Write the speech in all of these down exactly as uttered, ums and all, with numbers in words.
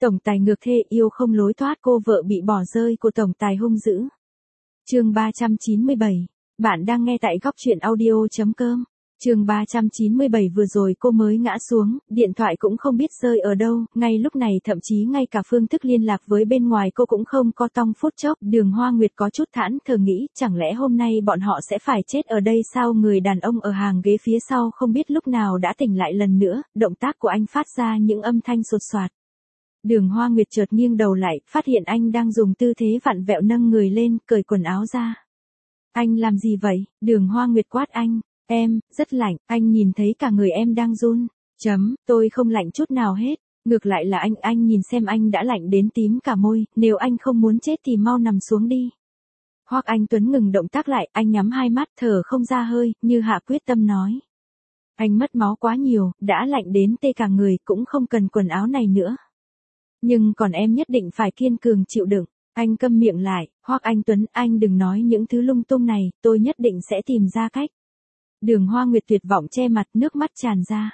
Tổng tài ngược thê yêu không lối thoát, cô vợ bị bỏ rơi của tổng tài hung dữ. Chương ba trăm chín mươi bảy. Bạn đang nghe tại góc truyện audio chấm com. Chương ba trăm chín mươi bảy. Vừa rồi cô mới ngã xuống, điện thoại cũng không biết rơi ở đâu, ngay lúc này thậm chí ngay cả phương thức liên lạc với bên ngoài cô cũng không có. Trong phút chốc, Đường Hoa Nguyệt có chút thẫn thờ nghĩ, chẳng lẽ hôm nay bọn họ sẽ phải chết ở đây sao? Người đàn ông ở hàng ghế phía sau không biết lúc nào đã tỉnh lại lần nữa, động tác của anh phát ra những âm thanh sột soạt. Đường Hoa Nguyệt chợt nghiêng đầu lại, phát hiện anh đang dùng tư thế vặn vẹo nâng người lên, cởi quần áo ra. Anh làm gì vậy? Đường Hoa Nguyệt quát anh. Em, rất lạnh, anh nhìn thấy cả người em đang run. Chấm, tôi không lạnh chút nào hết. Ngược lại là anh, anh nhìn xem anh đã lạnh đến tím cả môi, nếu anh không muốn chết thì mau nằm xuống đi. Hoắc Anh Tuấn ngừng động tác lại, anh nhắm hai mắt, thở không ra hơi, như hạ quyết tâm nói. Anh mất máu quá nhiều, đã lạnh đến tê cả người, cũng không cần quần áo này nữa. Nhưng còn em nhất định phải kiên cường chịu đựng. Anh câm miệng lại, Hoắc Anh Tuấn, anh đừng nói những thứ lung tung này, tôi nhất định sẽ tìm ra cách. Đường Hoa Nguyệt tuyệt vọng che mặt, nước mắt tràn ra.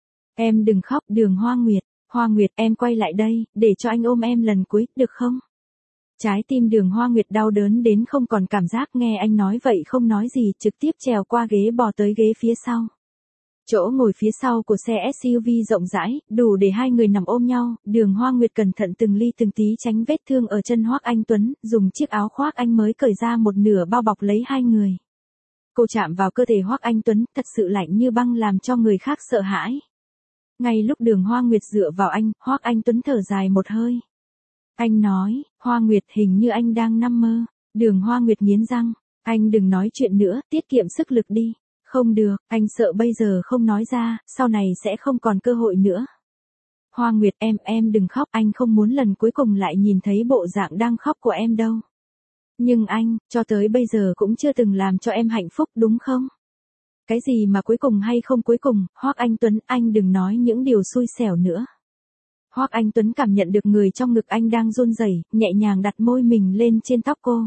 Em đừng khóc, Đường Hoa Nguyệt. Hoa Nguyệt, em quay lại đây, để cho anh ôm em lần cuối, được không? Trái tim Đường Hoa Nguyệt đau đớn đến không còn cảm giác, nghe anh nói vậy không nói gì, trực tiếp trèo qua ghế bò tới ghế phía sau. Chỗ ngồi phía sau của xe ét u vê rộng rãi, đủ để hai người nằm ôm nhau. Đường Hoa Nguyệt cẩn thận từng ly từng tí tránh vết thương ở chân Hoắc Anh Tuấn, dùng chiếc áo khoác anh mới cởi ra một nửa bao bọc lấy hai người. Cô chạm vào cơ thể Hoắc Anh Tuấn, thật sự lạnh như băng làm cho người khác sợ hãi. Ngay lúc Đường Hoa Nguyệt dựa vào anh, Hoắc Anh Tuấn thở dài một hơi. Anh nói, Hoa Nguyệt, hình như anh đang nằm mơ. Đường Hoa Nguyệt nghiến răng, anh đừng nói chuyện nữa, tiết kiệm sức lực đi. Không được, anh sợ bây giờ không nói ra, sau này sẽ không còn cơ hội nữa. Hoa Nguyệt, em, em đừng khóc, anh không muốn lần cuối cùng lại nhìn thấy bộ dạng đang khóc của em đâu. Nhưng anh, cho tới bây giờ cũng chưa từng làm cho em hạnh phúc đúng không? Cái gì mà cuối cùng hay không cuối cùng, Hoắc Anh Tuấn, anh đừng nói những điều xui xẻo nữa. Hoắc Anh Tuấn cảm nhận được người trong ngực anh đang run rẩy, nhẹ nhàng đặt môi mình lên trên tóc cô.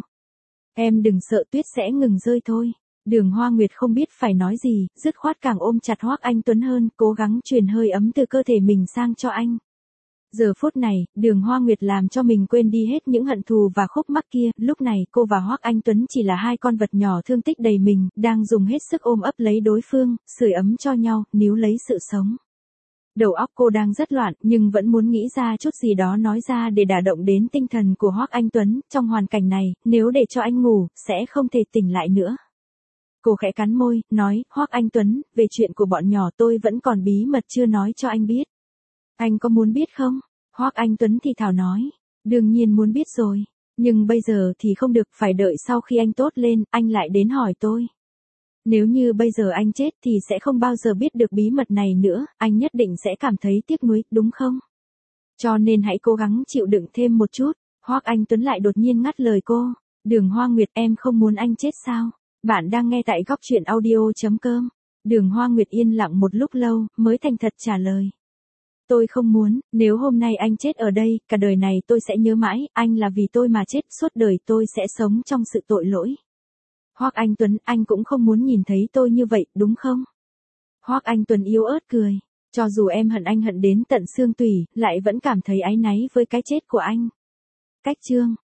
Em đừng sợ, tuyết sẽ ngừng rơi thôi. Đường Hoa Nguyệt không biết phải nói gì, dứt khoát càng ôm chặt Hoắc Anh Tuấn hơn, cố gắng truyền hơi ấm từ cơ thể mình sang cho anh. Giờ phút này, Đường Hoa Nguyệt làm cho mình quên đi hết những hận thù và khúc mắc kia, lúc này cô và Hoắc Anh Tuấn chỉ là hai con vật nhỏ thương tích đầy mình, đang dùng hết sức ôm ấp lấy đối phương, sưởi ấm cho nhau, níu lấy sự sống. Đầu óc cô đang rất loạn, nhưng vẫn muốn nghĩ ra chút gì đó nói ra để đả động đến tinh thần của Hoắc Anh Tuấn, trong hoàn cảnh này, nếu để cho anh ngủ, sẽ không thể tỉnh lại nữa. Cô khẽ cắn môi, nói, Hoắc Anh Tuấn, về chuyện của bọn nhỏ tôi vẫn còn bí mật chưa nói cho anh biết. Anh có muốn biết không? Hoắc Anh Tuấn thì thào nói, đương nhiên muốn biết rồi, nhưng bây giờ thì không được, phải đợi sau khi anh tốt lên, anh lại đến hỏi tôi. Nếu như bây giờ anh chết thì sẽ không bao giờ biết được bí mật này nữa, anh nhất định sẽ cảm thấy tiếc nuối, đúng không? Cho nên hãy cố gắng chịu đựng thêm một chút. Hoắc Anh Tuấn lại đột nhiên ngắt lời cô, Đường Hoa Nguyệt, em không muốn anh chết sao? Bạn đang nghe tại góc truyện audio chấm com. Đường Hoa Nguyệt yên lặng một lúc lâu, mới thành thật trả lời. Tôi không muốn, nếu hôm nay anh chết ở đây, cả đời này tôi sẽ nhớ mãi, anh là vì tôi mà chết, suốt đời tôi sẽ sống trong sự tội lỗi. Hoắc Anh Tuấn, anh cũng không muốn nhìn thấy tôi như vậy, đúng không? Hoắc Anh Tuấn yếu ớt cười. Cho dù em hận anh hận đến tận xương tủy, lại vẫn cảm thấy áy náy với cái chết của anh. Cách chương